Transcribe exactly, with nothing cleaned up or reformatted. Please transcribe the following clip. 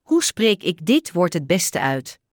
Hoe spreek ik dit woord het beste uit?